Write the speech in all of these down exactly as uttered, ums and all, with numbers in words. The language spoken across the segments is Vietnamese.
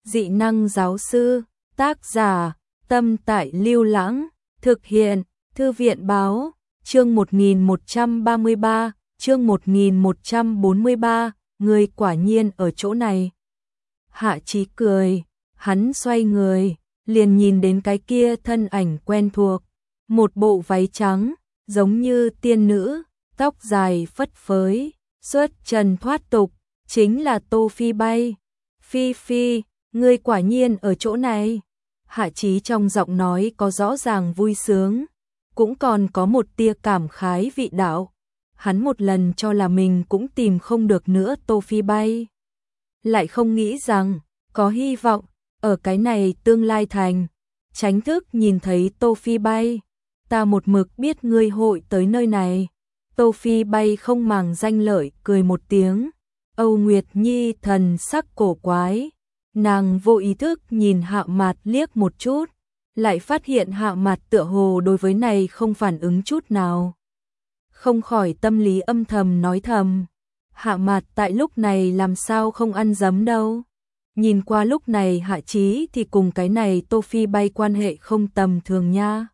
Dị năng giáo sư, tác giả, Tâm Tại Lưu Lãng, thực hiện, Thư viện báo, chương một nghìn một trăm ba mươi ba, chương một nghìn một trăm bốn mươi ba, người quả nhiên ở chỗ này. Hạ Chí cười, hắn xoay người, liền nhìn đến cái kia thân ảnh quen thuộc, một bộ váy trắng, giống như tiên nữ, tóc dài phất phới, xuất trần thoát tục, chính là Tô Phi Bay. Phi Phi, ngươi quả nhiên ở chỗ này. Hạ Chí trong giọng nói có rõ ràng vui sướng, cũng còn có một tia cảm khái vị đạo. Hắn một lần cho là mình cũng tìm không được nữa Tô Phi Bay. Lại không nghĩ rằng, có hy vọng, ở cái này tương lai thành. Tránh thức nhìn thấy Tô Phi Bay. Ta một mực biết ngươi hội tới nơi này. Tô Phi Bay không màng danh lợi, cười một tiếng. Âu Nguyệt Nhi thần sắc cổ quái. Nàng vô ý thức nhìn Hạ Mạt liếc một chút, lại phát hiện Hạ Mạt tựa hồ đối với này không phản ứng chút nào. Không khỏi tâm lý âm thầm nói thầm, Hạ Mạt tại lúc này làm sao không ăn dấm đâu. Nhìn qua lúc này Hạ Chí thì cùng cái này Tô Phi Bay quan hệ không tầm thường nha.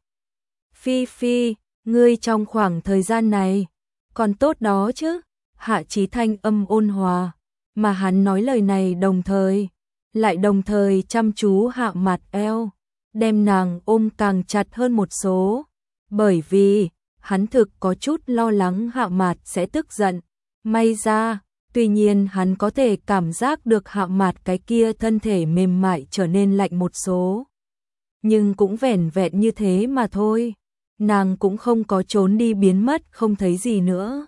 Phi Phi, ngươi trong khoảng thời gian này, còn tốt đó chứ? Hạ Chí thanh âm ôn hòa, mà hắn nói lời này đồng thời, lại đồng thời chăm chú Hạ Mạt eo, đem nàng ôm càng chặt hơn một số, bởi vì hắn thực có chút lo lắng Hạ Mạt sẽ tức giận. May ra, tuy nhiên hắn có thể cảm giác được Hạ Mạt cái kia thân thể mềm mại trở nên lạnh một số, nhưng cũng vẻn vẹn như thế mà thôi, nàng cũng không có trốn đi biến mất không thấy gì nữa.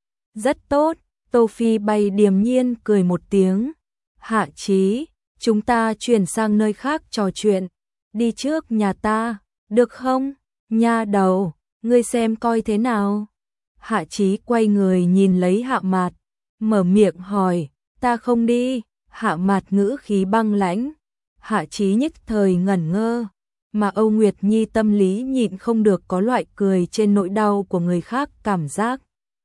Rất tốt, Tô Phi Bay điềm nhiên cười một tiếng. Hạ Chí, chúng ta chuyển sang nơi khác trò chuyện, đi trước nhà ta, được không? Nha đầu, ngươi xem coi thế nào? Hạ Chí quay người nhìn lấy Hạ Mạt, mở miệng hỏi, ta không đi. Hạ Mạt ngữ khí băng lãnh. Hạ Chí nhất thời ngẩn ngơ, mà Âu Nguyệt Nhi tâm lý nhịn không được có loại cười trên nỗi đau của người khác cảm giác.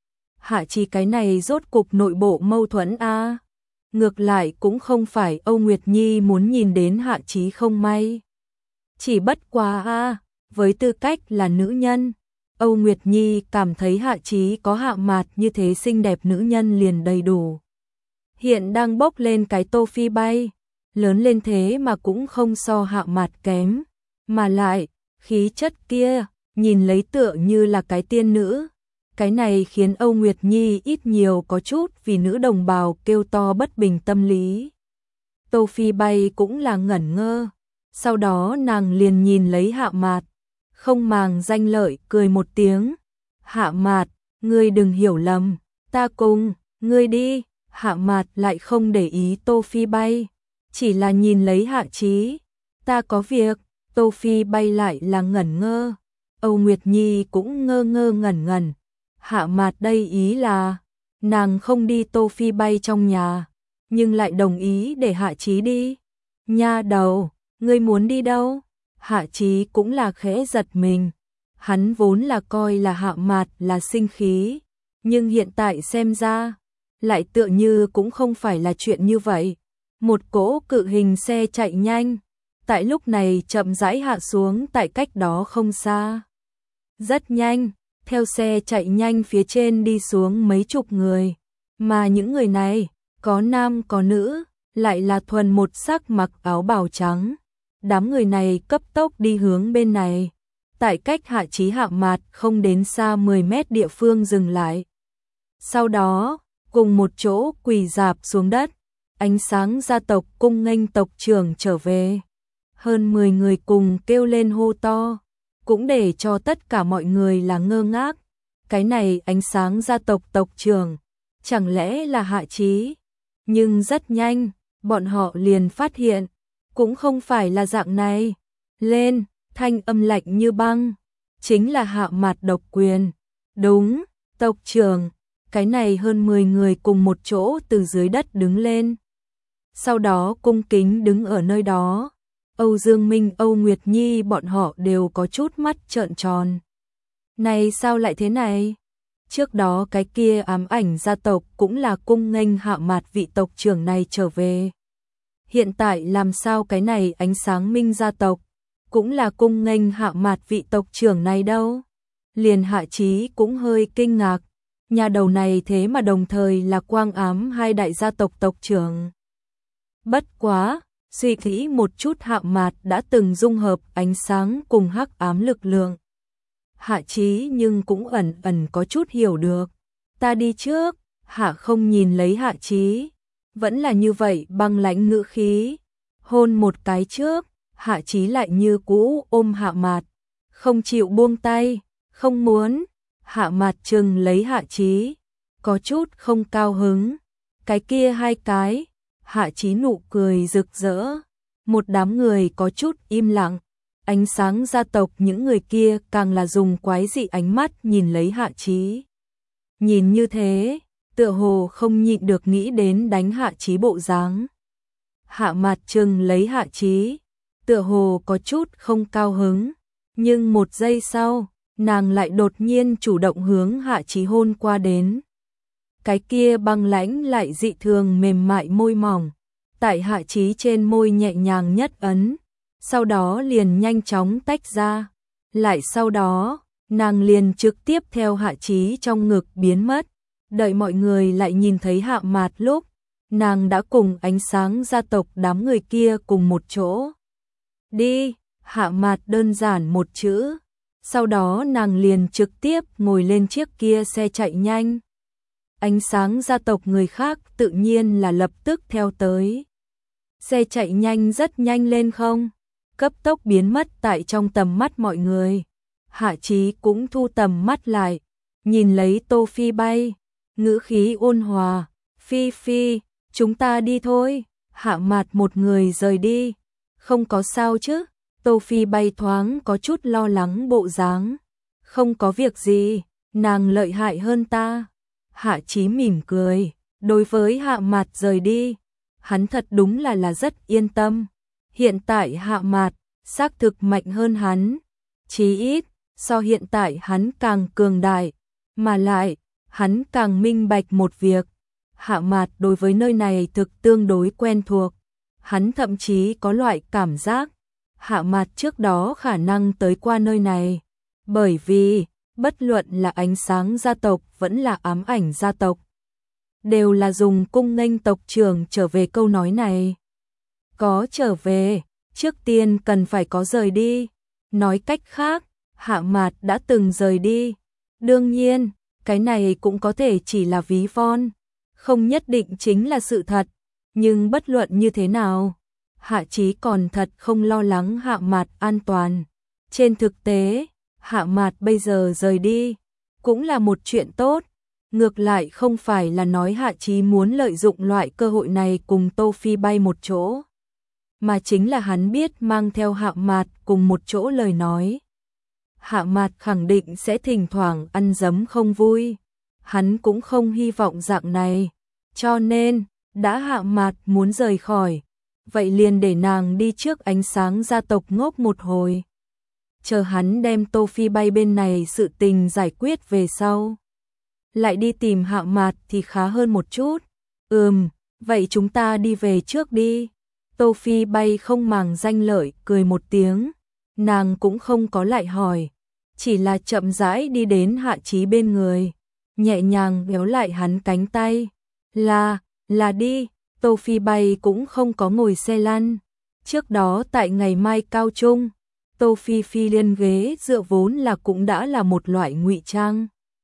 Hạ Chí cái này rốt cục nội bộ mâu thuẫn a. À. Ngược lại cũng không phải Âu Nguyệt Nhi muốn nhìn đến Hạ Chí không may. Chỉ bất quá a, à, với tư cách là nữ nhân, Âu Nguyệt Nhi cảm thấy Hạ Chí có Hạ Mạt như thế xinh đẹp nữ nhân liền đầy đủ. Hiện đang bốc lên cái Tô Phi Bay, lớn lên thế mà cũng không so Hạ Mạt kém, mà lại, khí chất kia, nhìn lấy tựa như là cái tiên nữ. Cái này khiến Âu Nguyệt Nhi ít nhiều có chút vì nữ đồng bào kêu to bất bình tâm lý. Tô Phi Bay cũng là ngẩn ngơ, sau đó nàng liền nhìn lấy Hạ Mạt, không màng danh lợi cười một tiếng. Hạ Mạt, ngươi đừng hiểu lầm, ta cùng, ngươi đi. Hạ Mạt lại không để ý Tô Phi Bay, chỉ là nhìn lấy Hạ Chí. Ta có việc. Tô Phi Bay lại là ngẩn ngơ, Âu Nguyệt Nhi cũng ngơ ngơ ngẩn ngẩn. Hạ Mạt đây ý là, nàng không đi Tô Phi Bay trong nhà, nhưng lại đồng ý để Hạ Chí đi. Nha đầu, ngươi muốn đi đâu? Hạ Chí cũng là khẽ giật mình, hắn vốn là coi là Hạ Mạt là sinh khí, nhưng hiện tại xem ra, lại tựa như cũng không phải là chuyện như vậy. Một cỗ cự hình xe chạy nhanh, tại lúc này chậm rãi hạ xuống tại cách đó không xa. Rất nhanh, theo xe chạy nhanh phía trên đi xuống mấy chục người, mà những người này, có nam có nữ, lại là thuần một sắc mặc áo bào trắng. Đám người này cấp tốc đi hướng bên này, tại cách Hạ Chí Hạ Mạt không đến xa mười mét địa phương dừng lại. Sau đó, cùng một chỗ quỳ rạp xuống đất, ánh sáng gia tộc cung nghênh tộc trưởng trở về. Hơn mười người cùng kêu lên hô to, cũng để cho tất cả mọi người là ngơ ngác. Cái này ánh sáng gia tộc tộc trưởng, chẳng lẽ là Hạ Chí? Nhưng rất nhanh, bọn họ liền phát hiện, cũng không phải là dạng này. Lên, thanh âm lạnh như băng, chính là Hạ Mạt độc quyền. Đúng, tộc trưởng. Cái này hơn mười người cùng một chỗ từ dưới đất đứng lên, sau đó cung kính đứng ở nơi đó. Âu Dương Minh, Âu Nguyệt Nhi bọn họ đều có chút mắt trợn tròn. Này sao lại thế này? Trước đó cái kia ám ảnh gia tộc cũng là cung nghênh Hạ Mạt vị tộc trưởng này trở về. hiện tại làm sao cái này ánh sáng minh gia tộc, cũng là cung nghênh Hạ Mạt vị tộc trưởng này đâu. Liền Hạ Chí cũng hơi kinh ngạc, nhà đầu này thế mà đồng thời là Quang Ám hai đại gia tộc tộc trưởng. Bất quá, suy nghĩ một chút Hạ Mạt đã từng dung hợp ánh sáng cùng hắc ám lực lượng. Hạ Chí nhưng cũng ẩn ẩn có chút hiểu được. Ta đi trước. Hạ không nhìn lấy Hạ Chí, vẫn là như vậy băng lãnh ngữ khí. Hôn một cái trước, Hạ Chí lại như cũ ôm Hạ Mạt, không chịu buông tay, không muốn. Hạ Mạt chừng lấy Hạ Chí, có chút không cao hứng. Cái kia hai cái. Hạ Chí nụ cười rực rỡ. Một đám người có chút im lặng. Ánh sáng gia tộc những người kia càng là dùng quái dị ánh mắt nhìn lấy Hạ Chí. Nhìn như thế, tựa hồ không nhịn được nghĩ đến đánh Hạ Chí bộ dáng. Hạ Mạt chừng lấy Hạ Chí, tựa hồ có chút không cao hứng, nhưng một giây sau, nàng lại đột nhiên chủ động hướng Hạ Chí hôn qua đến. Cái kia băng lãnh lại dị thường mềm mại môi mỏng, tại Hạ Chí trên môi nhẹ nhàng nhất ấn, sau đó liền nhanh chóng tách ra, lại sau đó, nàng liền trực tiếp theo Hạ Chí trong ngực biến mất. Đợi mọi người lại nhìn thấy Hạ Mạt lúc, nàng đã cùng ánh sáng gia tộc đám người kia cùng một chỗ. Đi, Hạ Mạt đơn giản một chữ, sau đó nàng liền trực tiếp ngồi lên chiếc kia xe chạy nhanh. Ánh sáng gia tộc người khác tự nhiên là lập tức theo tới. Xe chạy nhanh rất nhanh lên không, cấp tốc biến mất tại trong tầm mắt mọi người. Hạ Chí cũng thu tầm mắt lại, nhìn lấy Tô Phi bay, ngữ khí ôn hòa, Phi Phi, chúng ta đi thôi. Hạ Mạt một người rời đi, không có sao chứ. Tô Phi bay thoáng có chút lo lắng bộ dáng, không có việc gì, nàng lợi hại hơn ta. Hạ Chí mỉm cười, đối với Hạ Mạt rời đi, hắn thật đúng là là rất yên tâm. Hiện tại Hạ Mạt xác thực mạnh hơn hắn, chí ít so hiện tại hắn càng cường đại, mà lại hắn càng minh bạch một việc, Hạ Mạt đối với nơi này thực tương đối quen thuộc, hắn thậm chí có loại cảm giác Hạ Mạt trước đó khả năng tới qua nơi này, bởi vì bất luận là ánh sáng gia tộc vẫn là ám ảnh gia tộc, đều là dùng cung nghênh tộc trưởng trở về câu nói này. Có trở về, trước tiên cần phải có rời đi. Nói cách khác, Hạ Mạt đã từng rời đi. Đương nhiên, cái này cũng có thể chỉ là ví von, không nhất định chính là sự thật. Nhưng bất luận như thế nào, Hạ Chí còn thật không lo lắng Hạ Mạt an toàn. Trên thực tế, Hạ Mạt bây giờ rời đi, cũng là một chuyện tốt. Ngược lại không phải là nói Hạ Chí muốn lợi dụng loại cơ hội này cùng Tô Phi bay một chỗ, mà chính là hắn biết mang theo Hạ Mạt cùng một chỗ lời nói, Hạ Mạt khẳng định sẽ thỉnh thoảng ăn dấm không vui. Hắn cũng không hy vọng dạng này, cho nên đã Hạ Mạt muốn rời khỏi, vậy liền để nàng đi trước ánh sáng gia tộc ngốc một hồi, chờ hắn đem Tô Phi bay bên này sự tình giải quyết về sau, lại đi tìm Hạ Mạt thì khá hơn một chút. Ừm, vậy chúng ta đi về trước đi. Tô Phi bay không màng danh lợi cười một tiếng, nàng cũng không có lại hỏi, chỉ là chậm rãi đi đến Hạ Chí bên người, nhẹ nhàng véo lại hắn cánh tay. Là, là đi. Tô Phi bay cũng không có ngồi xe lăn. Trước đó tại ngày mai cao trung, Tô Phi Phi liên ghế dựa vốn là cũng đã là một loại ngụy trang.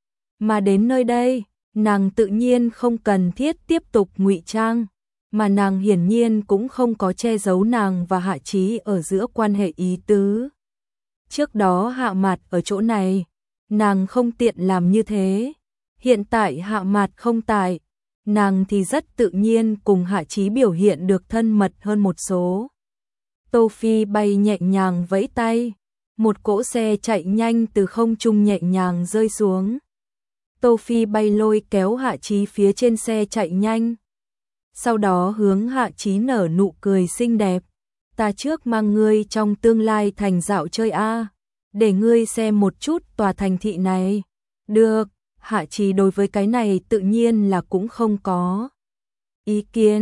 Mà đến nơi đây, nàng tự nhiên không cần thiết tiếp tục ngụy trang, mà nàng hiển nhiên cũng không có che giấu nàng và Hạ Chí ở giữa quan hệ ý tứ. Trước đó Hạ Mạt ở chỗ này, nàng không tiện làm như thế. Hiện tại Hạ Mạt không tại, nàng thì rất tự nhiên cùng Hạ Chí biểu hiện được thân mật hơn một số. Tô Phi bay nhẹ nhàng vẫy tay, một cỗ xe chạy nhanh từ không trung nhẹ nhàng rơi xuống. Tô Phi bay lôi kéo Hạ Chí phía trên xe chạy nhanh, sau đó hướng Hạ Chí nở nụ cười xinh đẹp. Ta trước mang ngươi trong tương lai thành dạo chơi a, để ngươi xem một chút tòa thành thị này. Được. Hạ Chí đối với cái này tự nhiên là cũng không có ý kiến,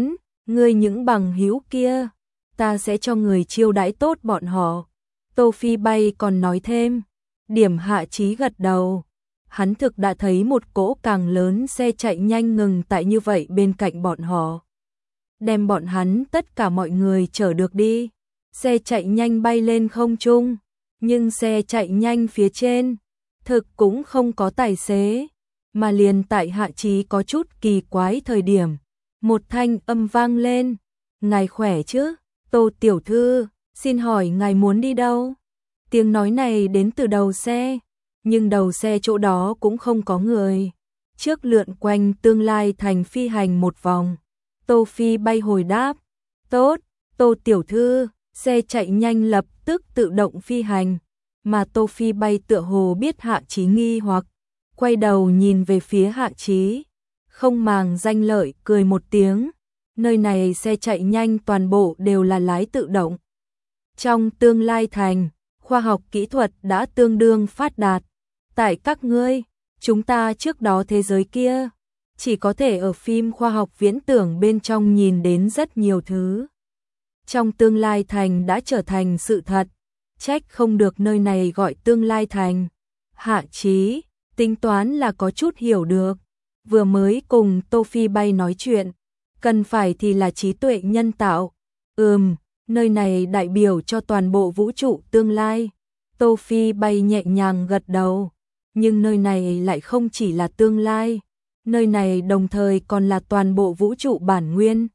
Ngươi những bằng hữu kia, ta sẽ cho người chiêu đãi tốt bọn họ. Tô Phi Bay còn nói thêm. Điểm Hạ Chí gật đầu. Hắn thực đã thấy một cỗ càng lớn xe chạy nhanh ngừng tại như vậy bên cạnh bọn họ. Đem bọn hắn tất cả mọi người chở được đi. Xe chạy nhanh bay lên không trung, nhưng xe chạy nhanh phía trên thực cũng không có tài xế, mà liền tại Hạ Chí có chút kỳ quái thời điểm, một thanh âm vang lên, "Ngài khỏe chứ? Tô tiểu thư, xin hỏi ngài muốn đi đâu?" Tiếng nói này đến từ đầu xe, nhưng đầu xe chỗ đó cũng không có người. Trước lượn quanh Tương Lai Thành phi hành một vòng, Tô Phi Bay hồi đáp, "Tốt, Tô tiểu thư." Xe chạy nhanh lập tức tự động phi hành, mà Tô Phi Bay tựa hồ biết Hạ Chí nghi hoặc, quay đầu nhìn về phía Hạ Chí, không màng danh lợi cười một tiếng, nơi này xe chạy nhanh toàn bộ đều là lái tự động. Trong Tương Lai Thành, khoa học kỹ thuật đã tương đương phát đạt, tại các ngươi, chúng ta trước đó thế giới kia, chỉ có thể ở phim khoa học viễn tưởng bên trong nhìn đến rất nhiều thứ. Trong Tương Lai Thành đã trở thành sự thật, trách không được nơi này gọi Tương Lai Thành. Hạ Chí, tính toán là có chút hiểu được, vừa mới cùng Tô Phi Bay nói chuyện, cần phải thì là trí tuệ nhân tạo. Ừm, nơi này đại biểu cho toàn bộ vũ trụ tương lai. Tô Phi Bay nhẹ nhàng gật đầu, nhưng nơi này lại không chỉ là tương lai, nơi này đồng thời còn là toàn bộ vũ trụ bản nguyên.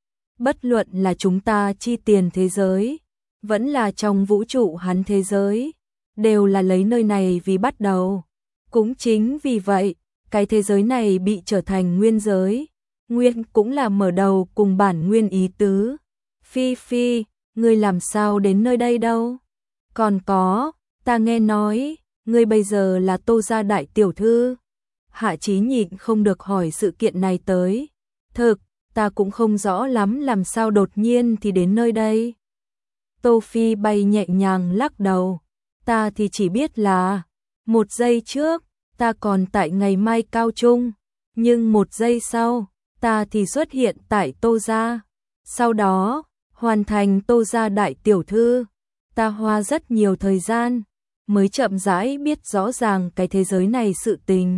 Bất luận là chúng ta chi tiền thế giới, vẫn là trong vũ trụ hắn thế giới, đều là lấy nơi này vì bắt đầu. Cũng chính vì vậy, cái thế giới này bị trở thành nguyên giới. Nguyên cũng là mở đầu cùng bản nguyên ý tứ. Phi Phi, ngươi làm sao đến nơi đây đâu? Còn có, ta nghe nói, ngươi bây giờ là Tô gia đại tiểu thư. Hạ Chí nhịn không được hỏi sự kiện này tới. Thực, ta cũng không rõ lắm làm sao đột nhiên thì đến nơi đây. Tô Phi Bay nhẹ nhàng lắc đầu. Ta thì chỉ biết là, một giây trước, ta còn tại ngày mai cao trung, nhưng một giây sau, ta thì xuất hiện tại Tô gia. Sau đó, hoàn thành Tô gia đại tiểu thư. Ta hoa rất nhiều thời gian, mới chậm rãi biết rõ ràng cái thế giới này sự tình.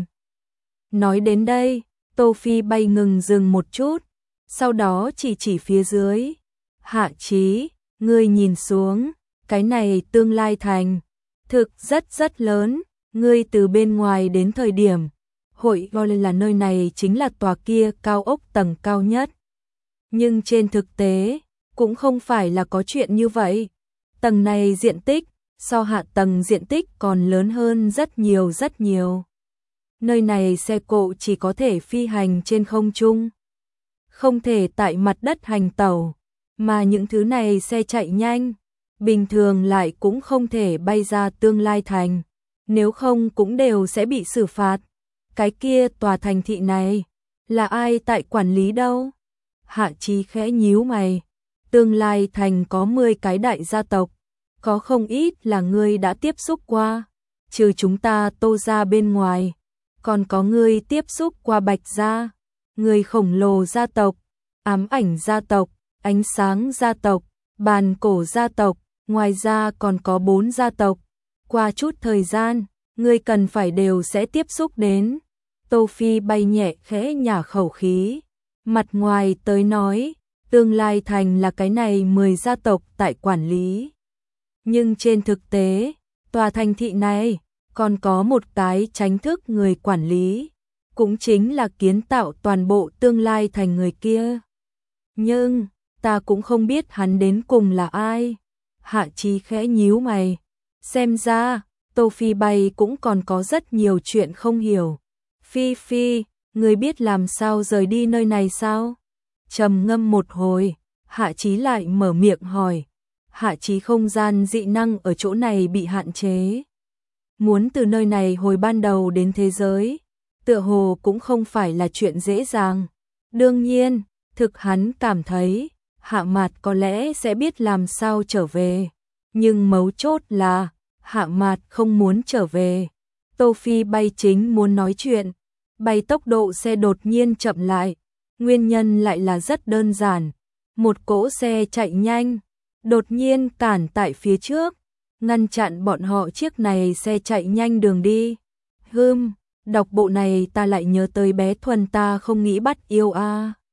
Nói đến đây, Tô Phi Bay ngừng dừng một chút, sau đó chỉ chỉ phía dưới. Hạ Chí, ngươi nhìn xuống, cái này Tương Lai Thành, thực rất rất lớn, ngươi từ bên ngoài đến thời điểm, hội gọi là nơi này chính là tòa kia cao ốc tầng cao nhất. Nhưng trên thực tế, cũng không phải là có chuyện như vậy. Tầng này diện tích, so hạ tầng diện tích còn lớn hơn rất nhiều rất nhiều. Nơi này xe cộ chỉ có thể phi hành trên không trung, không thể tại mặt đất hành tẩu, mà những thứ này xe chạy nhanh, bình thường lại cũng không thể bay ra Tương Lai Thành, nếu không cũng đều sẽ bị xử phạt. Cái kia tòa thành thị này, là ai tại quản lý đâu? Hạ Chí khẽ nhíu mày, Tương Lai Thành có mười cái đại gia tộc, có không ít là ngươi đã tiếp xúc qua, trừ chúng ta Tô gia bên ngoài, còn có ngươi tiếp xúc qua Bạch gia, người khổng lồ gia tộc, ám ảnh gia tộc, ánh sáng gia tộc, bàn cổ gia tộc, ngoài ra còn có bốn gia tộc. Qua chút thời gian, ngươi cần phải đều sẽ tiếp xúc đến. Tô Phi Bay nhẹ khẽ nhả khẩu khí, mặt ngoài tới nói, Tương Lai Thành là cái này mười gia tộc tại quản lý. Nhưng trên thực tế, tòa thành thị này còn có một cái chính thức người quản lý, cũng chính là kiến tạo toàn bộ Tương Lai Thành người kia. Nhưng, ta cũng không biết hắn đến cùng là ai. Hạ Chí khẽ nhíu mày, xem ra, Tô Phi Bay cũng còn có rất nhiều chuyện không hiểu. Phi Phi, người biết làm sao rời đi nơi này sao? Trầm ngâm một hồi, Hạ Chí lại mở miệng hỏi. Hạ Chí không gian dị năng ở chỗ này bị hạn chế. Muốn từ nơi này hồi ban đầu đến thế giới, tựa hồ cũng không phải là chuyện dễ dàng. Đương nhiên, thực hắn cảm thấy, Hạ Mạt có lẽ sẽ biết làm sao trở về. Nhưng mấu chốt là, Hạ Mạt không muốn trở về. Tô Phi Bay chính muốn nói chuyện, bay tốc độ xe đột nhiên chậm lại. Nguyên nhân lại là rất đơn giản, một cỗ xe chạy nhanh, đột nhiên cản tại phía trước, ngăn chặn bọn họ chiếc này xe chạy nhanh đường đi. Hừm, đọc bộ này ta lại nhớ tới bé Thuần ta không nghĩ bắt yêu a. À.